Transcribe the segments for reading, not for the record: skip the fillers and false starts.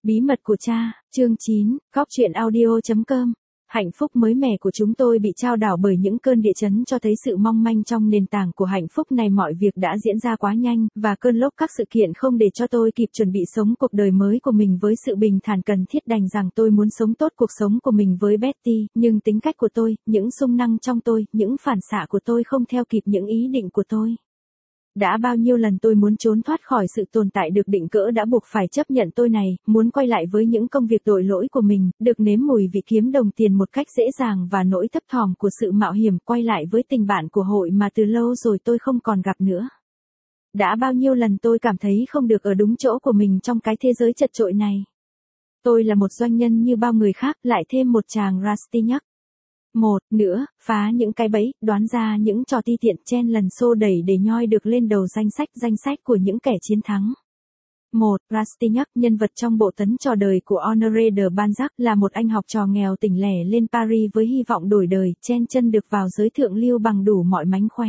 Bí mật của cha, chương 9, Cóc truyện audio.com. Hạnh phúc mới mẻ của chúng tôi bị chao đảo bởi những cơn địa chấn cho thấy sự mong manh trong nền tảng của hạnh phúc này. Mọi việc đã diễn ra quá nhanh, và cơn lốc các sự kiện không để cho tôi kịp chuẩn bị sống cuộc đời mới của mình với sự bình thản cần thiết. Đành rằng tôi muốn sống tốt cuộc sống của mình với Betty, nhưng tính cách của tôi, những xung năng trong tôi, những phản xạ của tôi không theo kịp những ý định của tôi. Đã bao nhiêu lần tôi muốn trốn thoát khỏi sự tồn tại được định cỡ đã buộc phải chấp nhận tôi này, muốn quay lại với những công việc tội lỗi của mình, được nếm mùi vị kiếm đồng tiền một cách dễ dàng và nỗi thấp thỏm của sự mạo hiểm, quay lại với tình bạn của hội mà từ lâu rồi tôi không còn gặp nữa. Đã bao nhiêu lần tôi cảm thấy không được ở đúng chỗ của mình trong cái thế giới chật chội này. Tôi là một doanh nhân như bao người khác, lại thêm một chàng Rastignac. Một nữa, phá những cái bẫy, đoán ra những trò ti tiện, chen lần xô đẩy để nhoi được lên đầu danh sách của những kẻ chiến thắng. Một, Rastignac, nhân vật trong bộ tấn trò đời của Honoré de Balzac, là một anh học trò nghèo tỉnh lẻ lên Paris với hy vọng đổi đời, chen chân được vào giới thượng lưu bằng đủ mọi mánh khóe.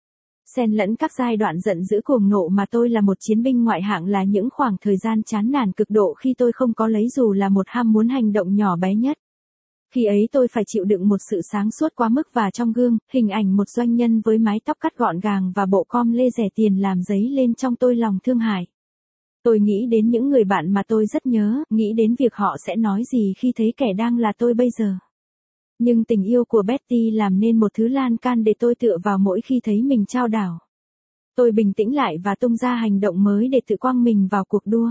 Xen lẫn các giai đoạn giận dữ cuồng nộ mà tôi là một chiến binh ngoại hạng, là những khoảng thời gian chán nản cực độ khi tôi không có lấy dù là một ham muốn hành động nhỏ bé nhất. Khi ấy tôi phải chịu đựng một sự sáng suốt quá mức, và trong gương, hình ảnh một doanh nhân với mái tóc cắt gọn gàng và bộ com lê rẻ tiền làm dấy lên trong tôi lòng thương hại. Tôi nghĩ đến những người bạn mà tôi rất nhớ, nghĩ đến việc họ sẽ nói gì khi thấy kẻ đang là tôi bây giờ. Nhưng tình yêu của Betty làm nên một thứ lan can để tôi tựa vào mỗi khi thấy mình chao đảo. Tôi bình tĩnh lại và tung ra hành động mới để tự quăng mình vào cuộc đua.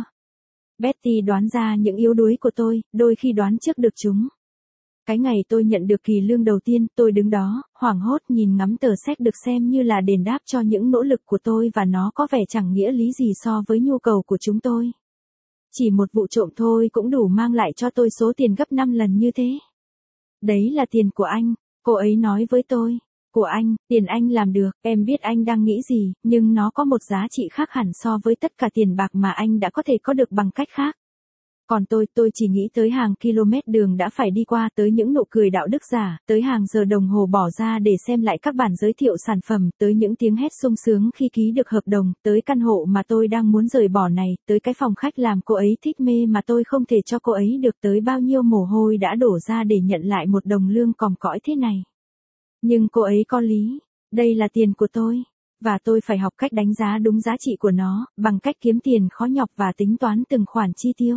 Betty đoán ra những yếu đuối của tôi, đôi khi đoán trước được chúng. Cái ngày tôi nhận được kỳ lương đầu tiên, tôi đứng đó, hoảng hốt nhìn ngắm tờ séc được xem như là đền đáp cho những nỗ lực của tôi, và nó có vẻ chẳng nghĩa lý gì so với nhu cầu của chúng tôi. Chỉ một vụ trộm thôi cũng đủ mang lại cho tôi số tiền gấp 5 lần như thế. Đấy là tiền của anh, cô ấy nói với tôi. Của anh, tiền anh làm được, em biết anh đang nghĩ gì, nhưng nó có một giá trị khác hẳn so với tất cả tiền bạc mà anh đã có thể có được bằng cách khác. Còn tôi chỉ nghĩ tới hàng km đường đã phải đi qua, tới những nụ cười đạo đức giả, tới hàng giờ đồng hồ bỏ ra để xem lại các bản giới thiệu sản phẩm, tới những tiếng hét sung sướng khi ký được hợp đồng, tới căn hộ mà tôi đang muốn rời bỏ này, tới cái phòng khách làm cô ấy thích mê mà tôi không thể cho cô ấy được, tới bao nhiêu mồ hôi đã đổ ra để nhận lại một đồng lương còm cõi thế này. Nhưng cô ấy có lý, đây là tiền của tôi. Và tôi phải học cách đánh giá đúng giá trị của nó, bằng cách kiếm tiền khó nhọc và tính toán từng khoản chi tiêu.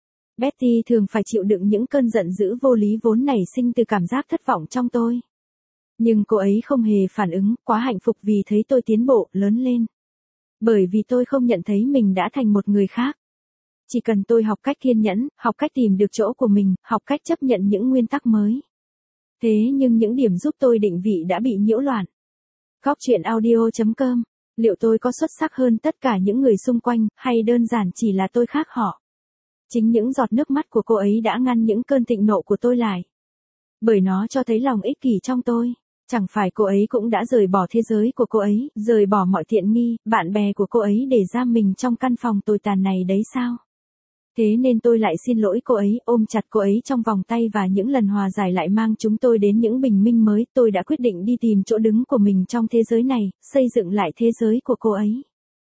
Betty thường phải chịu đựng những cơn giận dữ vô lý vốn nảy sinh từ cảm giác thất vọng trong tôi. Nhưng cô ấy không hề phản ứng, quá hạnh phúc vì thấy tôi tiến bộ, lớn lên. Bởi vì tôi không nhận thấy mình đã thành một người khác. Chỉ cần tôi học cách kiên nhẫn, học cách tìm được chỗ của mình, học cách chấp nhận những nguyên tắc mới. Thế nhưng những điểm giúp tôi định vị đã bị nhiễu loạn. Cóc truyện audio.com. Liệu tôi có xuất sắc hơn tất cả những người xung quanh, hay đơn giản chỉ là tôi khác họ? Chính những giọt nước mắt của cô ấy đã ngăn những cơn thịnh nộ của tôi lại. Bởi nó cho thấy lòng ích kỷ trong tôi. Chẳng phải cô ấy cũng đã rời bỏ thế giới của cô ấy, rời bỏ mọi tiện nghi, bạn bè của cô ấy để giam mình trong căn phòng tồi tàn này đấy sao? Thế nên tôi lại xin lỗi cô ấy, ôm chặt cô ấy trong vòng tay, và những lần hòa giải lại mang chúng tôi đến những bình minh mới. Tôi đã quyết định đi tìm chỗ đứng của mình trong thế giới này, xây dựng lại thế giới của cô ấy.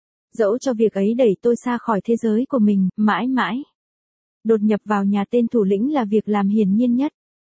Dẫu cho việc ấy đẩy tôi xa khỏi thế giới của mình, mãi mãi. Đột nhập vào nhà tên thủ lĩnh là việc làm hiển nhiên nhất.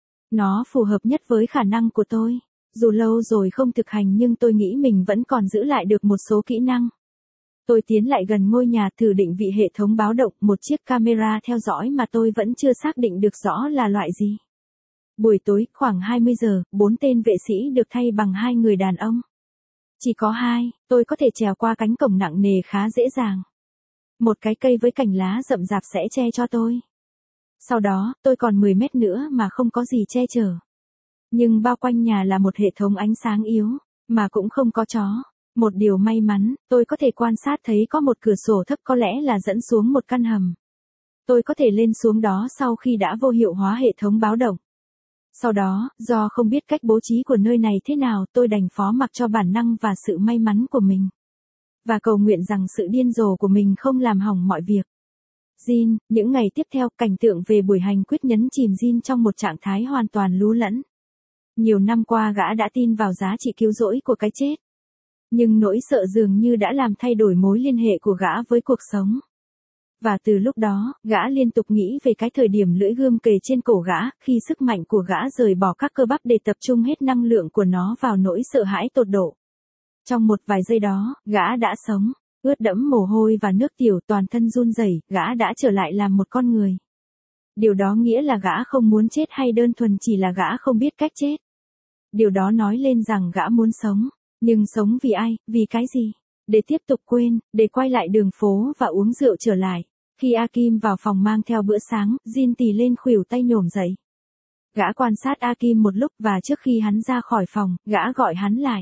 Nó phù hợp nhất với khả năng của tôi. Dù lâu rồi không thực hành, nhưng tôi nghĩ mình vẫn còn giữ lại được một số kỹ năng. Tôi tiến lại gần ngôi nhà, thử định vị hệ thống báo động, một chiếc camera theo dõi mà tôi vẫn chưa xác định được rõ là loại gì. Buổi tối, khoảng 20 giờ, 4 tên vệ sĩ được thay bằng 2 người đàn ông. Chỉ có 2, tôi có thể trèo qua cánh cổng nặng nề khá dễ dàng. Một cái cây với cành lá rậm rạp sẽ che cho tôi. Sau đó, tôi còn 10 mét nữa mà không có gì che chở. Nhưng bao quanh nhà là một hệ thống ánh sáng yếu, mà cũng không có chó. Một điều may mắn, tôi có thể quan sát thấy có một cửa sổ thấp, có lẽ là dẫn xuống một căn hầm. Tôi có thể lên xuống đó sau khi đã vô hiệu hóa hệ thống báo động. Sau đó, do không biết cách bố trí của nơi này thế nào, tôi đành phó mặc cho bản năng và sự may mắn của mình. Và cầu nguyện rằng sự điên rồ của mình không làm hỏng mọi việc. Jean, những ngày tiếp theo, cảnh tượng về buổi hành quyết nhấn chìm Jean trong một trạng thái hoàn toàn lú lẫn. Nhiều năm qua gã đã tin vào giá trị cứu rỗi của cái chết. Nhưng nỗi sợ dường như đã làm thay đổi mối liên hệ của gã với cuộc sống. Và từ lúc đó, gã liên tục nghĩ về cái thời điểm lưỡi gươm kề trên cổ gã, khi sức mạnh của gã rời bỏ các cơ bắp để tập trung hết năng lượng của nó vào nỗi sợ hãi tột độ. Trong một vài giây đó, gã đã sống, ướt đẫm mồ hôi và nước tiểu, toàn thân run rẩy, gã đã trở lại làm một con người. Điều đó nghĩa là gã không muốn chết hay đơn thuần chỉ là gã không biết cách chết. Điều đó nói lên rằng gã muốn sống, nhưng sống vì ai, vì cái gì? Để tiếp tục quên, để quay lại đường phố và uống rượu trở lại. Khi Akim vào phòng mang theo bữa sáng, Jin tì lên khuỷu tay nhổm dậy. Gã quan sát Akim một lúc và trước khi hắn ra khỏi phòng, gã gọi hắn lại.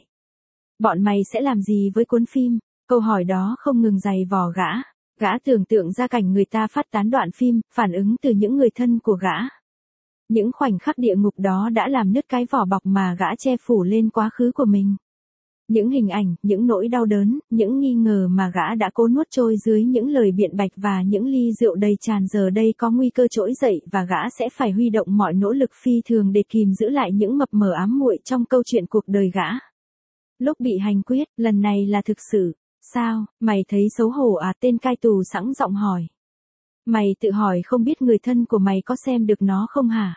Bọn mày sẽ làm gì với cuốn phim? Câu hỏi đó không ngừng giày vò gã. Gã tưởng tượng ra cảnh người ta phát tán đoạn phim, phản ứng từ những người thân của gã. Những khoảnh khắc địa ngục đó đã làm nứt cái vỏ bọc mà gã che phủ lên quá khứ của mình. Những hình ảnh, những nỗi đau đớn, những nghi ngờ mà gã đã cố nuốt trôi dưới những lời biện bạch và những ly rượu đầy tràn giờ đây có nguy cơ trỗi dậy và gã sẽ phải huy động mọi nỗ lực phi thường để kìm giữ lại những mập mờ ám muội trong câu chuyện cuộc đời gã. Lúc bị hành quyết, lần này là thực sự. Sao, mày thấy xấu hổ à? Tên cai tù sẵn giọng hỏi. Mày tự hỏi không biết người thân của mày có xem được nó không hả?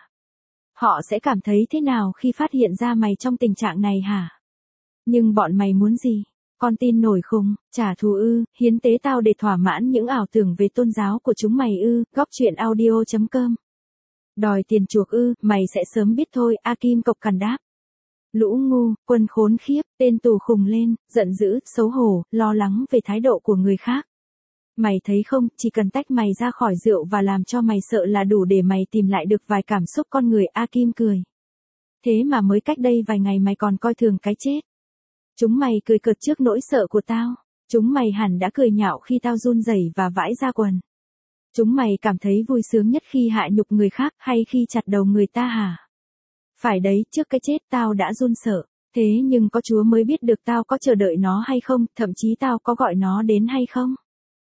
Họ sẽ cảm thấy thế nào khi phát hiện ra mày trong tình trạng này hả? Nhưng bọn mày muốn gì? Con tin nổi khùng, trả thù ư, hiến tế tao để thỏa mãn những ảo tưởng về tôn giáo của chúng mày ư, Góc Truyện Audio.com. Đòi tiền chuộc ư, mày sẽ sớm biết thôi, Akim cộc cằn đáp. Lũ ngu, quân khốn khiếp, tên tù khùng lên, giận dữ, xấu hổ, lo lắng về thái độ của người khác. Mày thấy không, chỉ cần tách mày ra khỏi rượu và làm cho mày sợ là đủ để mày tìm lại được vài cảm xúc con người, Akim cười. Thế mà mới cách đây vài ngày mày còn coi thường cái chết. Chúng mày cười cợt trước nỗi sợ của tao. Chúng mày hẳn đã cười nhạo khi tao run rẩy và vãi ra quần. Chúng mày cảm thấy vui sướng nhất khi hạ nhục người khác hay khi chặt đầu người ta hả? Phải đấy, trước cái chết tao đã run sợ. Thế nhưng có Chúa mới biết được tao có chờ đợi nó hay không, thậm chí tao có gọi nó đến hay không.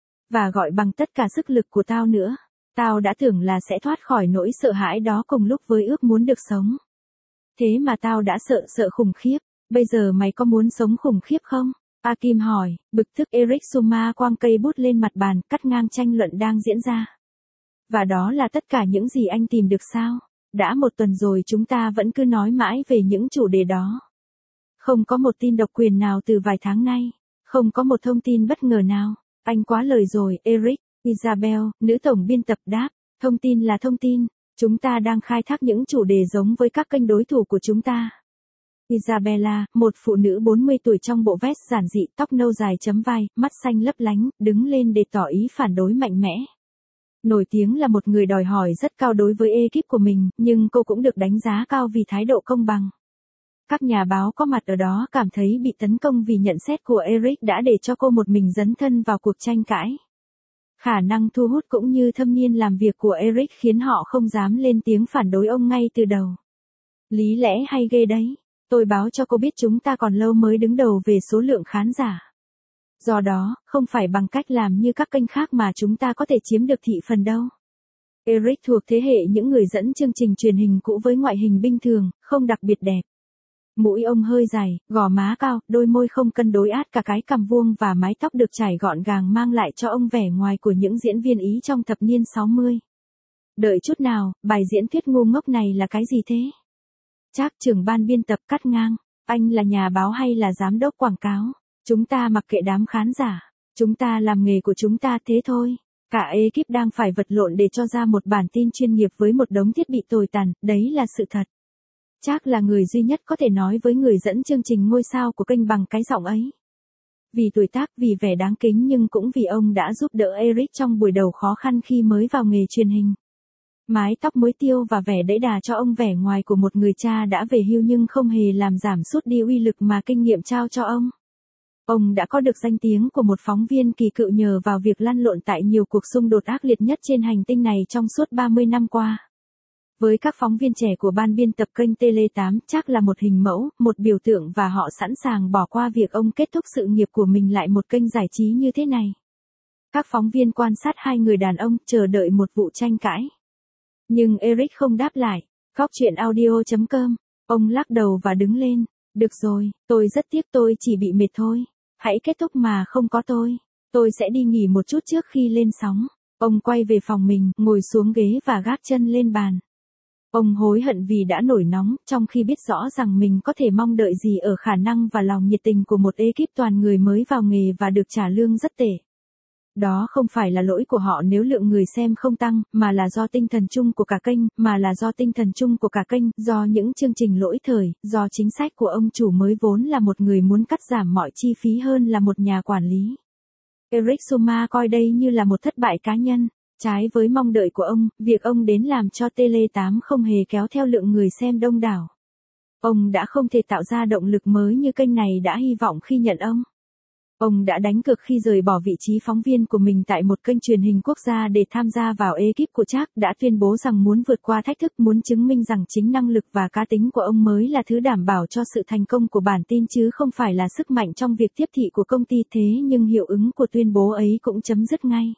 Và gọi bằng tất cả sức lực của tao nữa. Tao đã tưởng là sẽ thoát khỏi nỗi sợ hãi đó cùng lúc với ước muốn được sống. Thế mà tao đã sợ khủng khiếp. Bây giờ mày có muốn sống khủng khiếp không? Akim hỏi, bực tức. Eric Suma quăng cây bút lên mặt bàn, cắt ngang tranh luận đang diễn ra. Và đó là tất cả những gì anh tìm được sao? Đã một tuần rồi chúng ta vẫn cứ nói mãi về những chủ đề đó. Không có một tin độc quyền nào từ vài tháng nay. Không có một thông tin bất ngờ nào. Anh quá lời rồi, Eric. Isabel, nữ tổng biên tập đáp. Thông tin là thông tin. Chúng ta đang khai thác những chủ đề giống với các kênh đối thủ của chúng ta. Isabella, một phụ nữ 40 tuổi trong bộ vest giản dị, tóc nâu dài chấm vai, mắt xanh lấp lánh, đứng lên để tỏ ý phản đối mạnh mẽ. Nổi tiếng là một người đòi hỏi rất cao đối với ekip của mình, nhưng cô cũng được đánh giá cao vì thái độ công bằng. Các nhà báo có mặt ở đó cảm thấy bị tấn công vì nhận xét của Eric đã để cho cô một mình dấn thân vào cuộc tranh cãi. Khả năng thu hút cũng như thâm niên làm việc của Eric khiến họ không dám lên tiếng phản đối ông ngay từ đầu. Lý lẽ hay ghê đấy. Tôi báo cho cô biết chúng ta còn lâu mới đứng đầu về số lượng khán giả. Do đó, không phải bằng cách làm như các kênh khác mà chúng ta có thể chiếm được thị phần đâu. Eric thuộc thế hệ những người dẫn chương trình truyền hình cũ với ngoại hình bình thường, không đặc biệt đẹp. Mũi ông hơi dài, gò má cao, đôi môi không cân đối át cả cái cằm vuông và mái tóc được chải gọn gàng mang lại cho ông vẻ ngoài của những diễn viên Ý trong thập niên 60. Đợi chút nào, bài diễn thuyết ngu ngốc này là cái gì thế? Trác trưởng ban biên tập cắt ngang, anh là nhà báo hay là giám đốc quảng cáo? Chúng ta mặc kệ đám khán giả, chúng ta làm nghề của chúng ta thế thôi. Cả ekip đang phải vật lộn để cho ra một bản tin chuyên nghiệp với một đống thiết bị tồi tàn, đấy là sự thật. Trác là người duy nhất có thể nói với người dẫn chương trình ngôi sao của kênh bằng cái giọng ấy. Vì tuổi tác, vì vẻ đáng kính nhưng cũng vì ông đã giúp đỡ Eric trong buổi đầu khó khăn khi mới vào nghề truyền hình. Mái tóc muối tiêu và vẻ đẫy đà cho ông vẻ ngoài của một người cha đã về hưu nhưng không hề làm giảm sút đi uy lực mà kinh nghiệm trao cho ông. Ông đã có được danh tiếng của một phóng viên kỳ cựu nhờ vào việc lăn lộn tại nhiều cuộc xung đột ác liệt nhất trên hành tinh này trong suốt 30 năm qua. Với các phóng viên trẻ của ban biên tập kênh Tele8, Trác là một hình mẫu, một biểu tượng và họ sẵn sàng bỏ qua việc ông kết thúc sự nghiệp của mình lại một kênh giải trí như thế này. Các phóng viên quan sát hai người đàn ông chờ đợi một vụ tranh cãi. Nhưng Eric không đáp lại. Góc Truyện Audio.com. Ông lắc đầu và đứng lên. Được rồi, tôi rất tiếc tôi chỉ bị mệt thôi. Hãy kết thúc mà không có tôi. Tôi sẽ đi nghỉ một chút trước khi lên sóng. Ông quay về phòng mình, ngồi xuống ghế và gác chân lên bàn. Ông hối hận vì đã nổi nóng, trong khi biết rõ rằng mình có thể mong đợi gì ở khả năng và lòng nhiệt tình của một ekip toàn người mới vào nghề và được trả lương rất tệ. Đó không phải là lỗi của họ nếu lượng người xem không tăng, mà là do tinh thần chung của cả kênh, do những chương trình lỗi thời, do chính sách của ông chủ mới vốn là một người muốn cắt giảm mọi chi phí hơn là một nhà quản lý. Eric Suma coi đây như là một thất bại cá nhân. Trái với mong đợi của ông, việc ông đến làm cho Tele8 không hề kéo theo lượng người xem đông đảo. Ông đã không thể tạo ra động lực mới như kênh này đã hy vọng khi nhận ông. Ông đã đánh cược khi rời bỏ vị trí phóng viên của mình tại một kênh truyền hình quốc gia để tham gia vào ekip của Chark, đã tuyên bố rằng muốn vượt qua thách thức, muốn chứng minh rằng chính năng lực và cá tính của ông mới là thứ đảm bảo cho sự thành công của bản tin chứ không phải là sức mạnh trong việc tiếp thị của công ty. Thế nhưng hiệu ứng của tuyên bố ấy cũng chấm dứt ngay.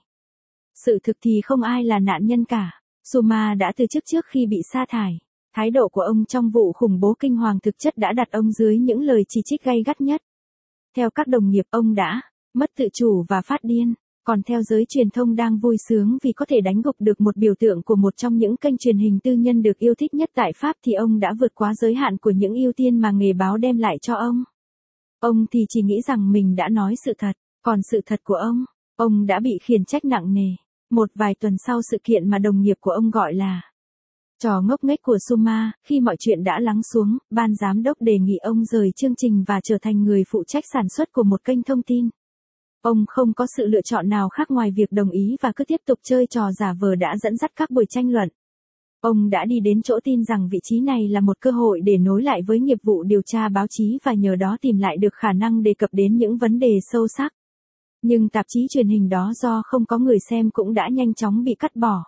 Sự thực thì không ai là nạn nhân cả. Suma đã từ chức trước khi bị sa thải. Thái độ của ông trong vụ khủng bố kinh hoàng thực chất đã đặt ông dưới những lời chỉ trích gay gắt nhất. Theo các đồng nghiệp, ông đã mất tự chủ và phát điên. Còn theo giới truyền thông đang vui sướng vì có thể đánh gục được một biểu tượng của một trong những kênh truyền hình tư nhân được yêu thích nhất tại Pháp, thì ông đã vượt quá giới hạn của những ưu tiên mà nghề báo đem lại cho ông. Ông thì chỉ nghĩ rằng mình đã nói sự thật, còn sự thật của ông đã bị khiển trách nặng nề. Một vài tuần sau sự kiện mà đồng nghiệp của ông gọi là trò ngốc nghếch của Suma, khi mọi chuyện đã lắng xuống, ban giám đốc đề nghị ông rời chương trình và trở thành người phụ trách sản xuất của một kênh thông tin. Ông không có sự lựa chọn nào khác ngoài việc đồng ý và cứ tiếp tục chơi trò giả vờ đã dẫn dắt các buổi tranh luận. Ông đã đi đến chỗ tin rằng vị trí này là một cơ hội để nối lại với nghiệp vụ điều tra báo chí và nhờ đó tìm lại được khả năng đề cập đến những vấn đề sâu sắc. Nhưng tạp chí truyền hình đó do không có người xem cũng đã nhanh chóng bị cắt bỏ.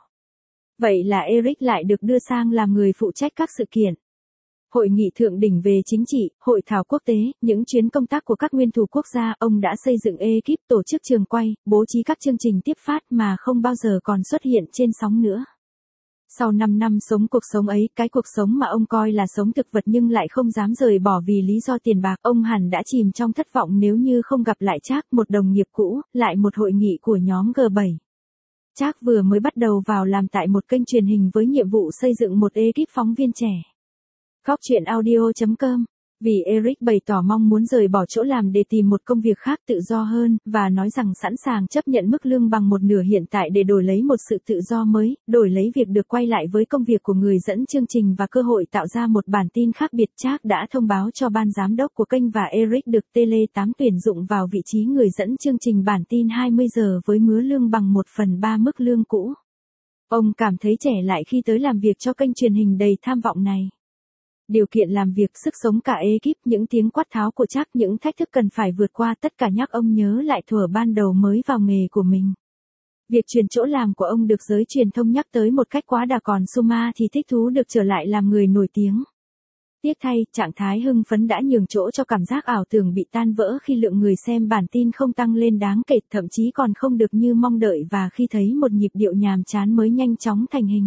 Vậy là Eric lại được đưa sang làm người phụ trách các sự kiện. Hội nghị thượng đỉnh về chính trị, hội thảo quốc tế, những chuyến công tác của các nguyên thủ quốc gia. Ông đã xây dựng ekip, tổ chức trường quay, bố trí các chương trình tiếp phát mà không bao giờ còn xuất hiện trên sóng nữa. Sau 5 năm sống cuộc sống ấy, cái cuộc sống mà ông coi là sống thực vật nhưng lại không dám rời bỏ vì lý do tiền bạc, ông hẳn đã chìm trong thất vọng nếu như không gặp lại Chark, một đồng nghiệp cũ, lại một hội nghị của nhóm G7. Chark vừa mới bắt đầu vào làm tại một kênh truyền hình với nhiệm vụ xây dựng một ekip phóng viên trẻ. Góc chuyện audio.com. Vì Eric bày tỏ mong muốn rời bỏ chỗ làm để tìm một công việc khác tự do hơn, và nói rằng sẵn sàng chấp nhận mức lương bằng một nửa hiện tại để đổi lấy một sự tự do mới, đổi lấy việc được quay lại với công việc của người dẫn chương trình và cơ hội tạo ra một bản tin khác biệt. Chark đã thông báo cho ban giám đốc của kênh và Eric được Tele8 tuyển dụng vào vị trí người dẫn chương trình bản tin 20 giờ với mứa lương bằng 1/3 mức lương cũ. Ông cảm thấy trẻ lại khi tới làm việc cho kênh truyền hình đầy tham vọng này. Điều kiện làm việc, sức sống cả ekip, những tiếng quát tháo của Chark, những thách thức cần phải vượt qua, tất cả nhắc ông nhớ lại thuở ban đầu mới vào nghề của mình. Việc chuyển chỗ làm của ông được giới truyền thông nhắc tới một cách quá đà, còn Suma thì thích thú được trở lại làm người nổi tiếng. Tiếc thay, trạng thái hưng phấn đã nhường chỗ cho cảm giác ảo tưởng bị tan vỡ khi lượng người xem bản tin không tăng lên đáng kể, thậm chí còn không được như mong đợi, và khi thấy một nhịp điệu nhàm chán mới nhanh chóng thành hình.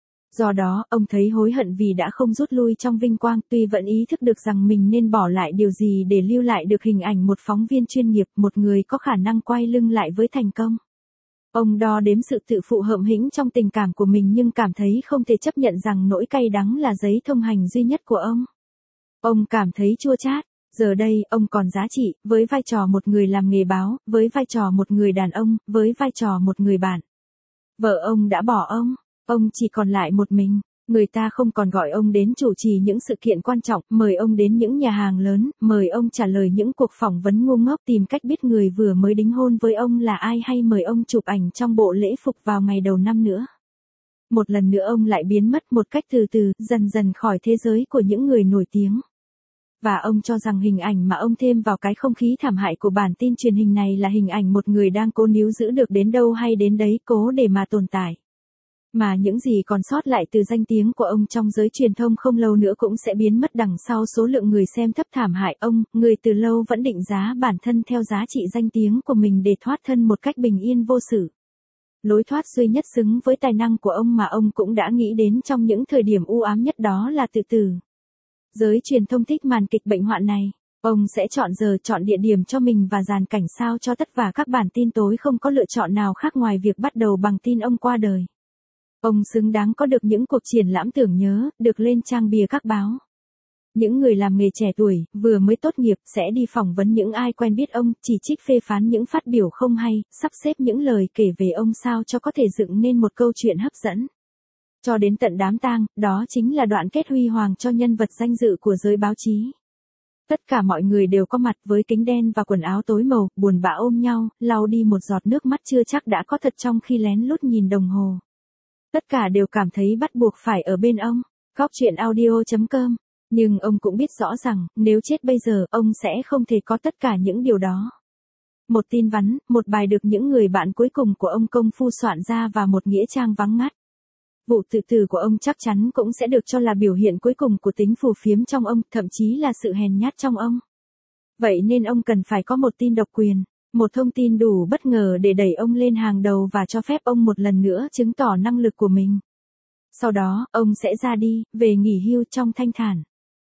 Do đó, ông thấy hối hận vì đã không rút lui trong vinh quang, tuy vẫn ý thức được rằng mình nên bỏ lại điều gì để lưu lại được hình ảnh một phóng viên chuyên nghiệp, một người có khả năng quay lưng lại với thành công. Ông đo đếm sự tự phụ hợm hĩnh trong tình cảm của mình nhưng cảm thấy không thể chấp nhận rằng nỗi cay đắng là giấy thông hành duy nhất của ông. Ông cảm thấy chua chát. Giờ đây, ông còn giá trị, với vai trò một người làm nghề báo, với vai trò một người đàn ông, với vai trò một người bạn. Vợ ông đã bỏ ông chỉ còn lại một mình. Người ta không còn gọi ông đến chủ trì những sự kiện quan trọng, mời ông đến những nhà hàng lớn, mời ông trả lời những cuộc phỏng vấn ngu ngốc, tìm cách biết người vừa mới đính hôn với ông là ai, hay mời ông chụp ảnh trong bộ lễ phục vào ngày đầu năm nữa. Một lần nữa ông lại biến mất một cách từ từ, dần dần khỏi thế giới của những người nổi tiếng. Và ông cho rằng hình ảnh mà ông thêm vào cái không khí thảm hại của bản tin truyền hình này là hình ảnh một người đang cố níu giữ được đến đâu hay đến đấy, cố để mà tồn tại. Mà những gì còn sót lại từ danh tiếng của ông trong giới truyền thông không lâu nữa cũng sẽ biến mất đằng sau số lượng người xem thấp thảm hại. Ông, người từ lâu vẫn định giá bản thân theo giá trị danh tiếng của mình để thoát thân một cách bình yên vô sự. Lối thoát duy nhất xứng với tài năng của ông mà ông cũng đã nghĩ đến trong những thời điểm u ám nhất đó là tự tử. Giới truyền thông thích màn kịch bệnh hoạn này. Ông sẽ chọn giờ, chọn địa điểm cho mình và dàn cảnh sao cho tất cả các bản tin tối không có lựa chọn nào khác ngoài việc bắt đầu bằng tin ông qua đời. Ông xứng đáng có được những cuộc triển lãm tưởng nhớ, được lên trang bìa các báo. Những người làm nghề trẻ tuổi, vừa mới tốt nghiệp, sẽ đi phỏng vấn những ai quen biết ông, chỉ trích phê phán những phát biểu không hay, sắp xếp những lời kể về ông sao cho có thể dựng nên một câu chuyện hấp dẫn. Cho đến tận đám tang, đó chính là đoạn kết huy hoàng cho nhân vật danh dự của giới báo chí. Tất cả mọi người đều có mặt với kính đen và quần áo tối màu, buồn bã ôm nhau, lau đi một giọt nước mắt chưa chắc đã có thật trong khi lén lút nhìn đồng hồ. Tất cả đều cảm thấy bắt buộc phải ở bên ông. Góc truyện audio.com. Nhưng ông cũng biết rõ rằng, nếu chết bây giờ, ông sẽ không thể có tất cả những điều đó. Một tin vắn, một bài được những người bạn cuối cùng của ông công phu soạn ra và một nghĩa trang vắng ngắt. Vụ tự tử của ông chắc chắn cũng sẽ được cho là biểu hiện cuối cùng của tính phù phiếm trong ông, thậm chí là sự hèn nhát trong ông. Vậy nên ông cần phải có một tin độc quyền, một thông tin đủ bất ngờ để đẩy ông lên hàng đầu và cho phép ông một lần nữa chứng tỏ năng lực của mình. Sau đó, ông sẽ ra đi, về nghỉ hưu trong thanh thản.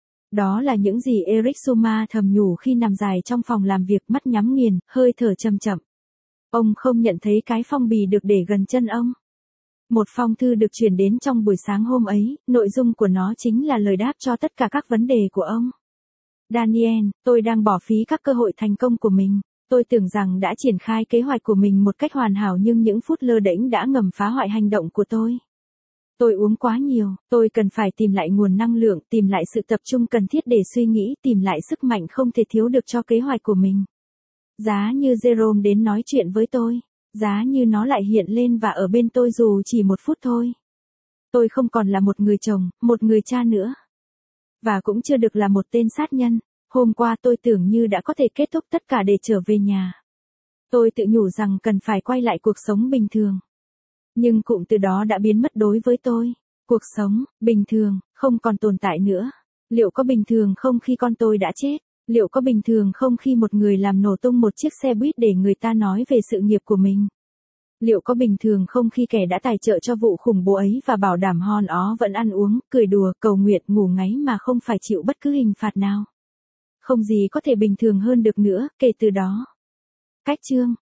Đó là những gì Eric Suma thầm nhủ khi nằm dài trong phòng làm việc, mắt nhắm nghiền, hơi thở chậm chậm. Ông không nhận thấy cái phong bì được để gần chân ông. Một phong thư được chuyển đến trong buổi sáng hôm ấy, nội dung của nó chính là lời đáp cho tất cả các vấn đề của ông. Daniel, tôi đang bỏ phí các cơ hội thành công của mình. Tôi tưởng rằng đã triển khai kế hoạch của mình một cách hoàn hảo nhưng những phút lơ đễnh đã ngầm phá hoại hành động của tôi. Tôi uống quá nhiều, tôi cần phải tìm lại nguồn năng lượng, tìm lại sự tập trung cần thiết để suy nghĩ, tìm lại sức mạnh không thể thiếu được cho kế hoạch của mình. Giá như Jerome đến nói chuyện với tôi, giá như nó lại hiện lên và ở bên tôi dù chỉ một phút thôi. Tôi không còn là một người chồng, một người cha nữa. Và cũng chưa được là một tên sát nhân. Hôm qua tôi tưởng như đã có thể kết thúc tất cả để trở về nhà. Tôi tự nhủ rằng cần phải quay lại cuộc sống bình thường. Nhưng cụm từ đó đã biến mất đối với tôi. Cuộc sống, bình thường, không còn tồn tại nữa. Liệu có bình thường không khi con tôi đã chết? Liệu có bình thường không khi một người làm nổ tung một chiếc xe buýt để người ta nói về sự nghiệp của mình? Liệu có bình thường không khi kẻ đã tài trợ cho vụ khủng bố ấy và bảo đảm hòn ó vẫn ăn uống, cười đùa, cầu nguyện, ngủ ngáy mà không phải chịu bất cứ hình phạt nào? Không gì có thể bình thường hơn được nữa, kể từ đó. Cách chương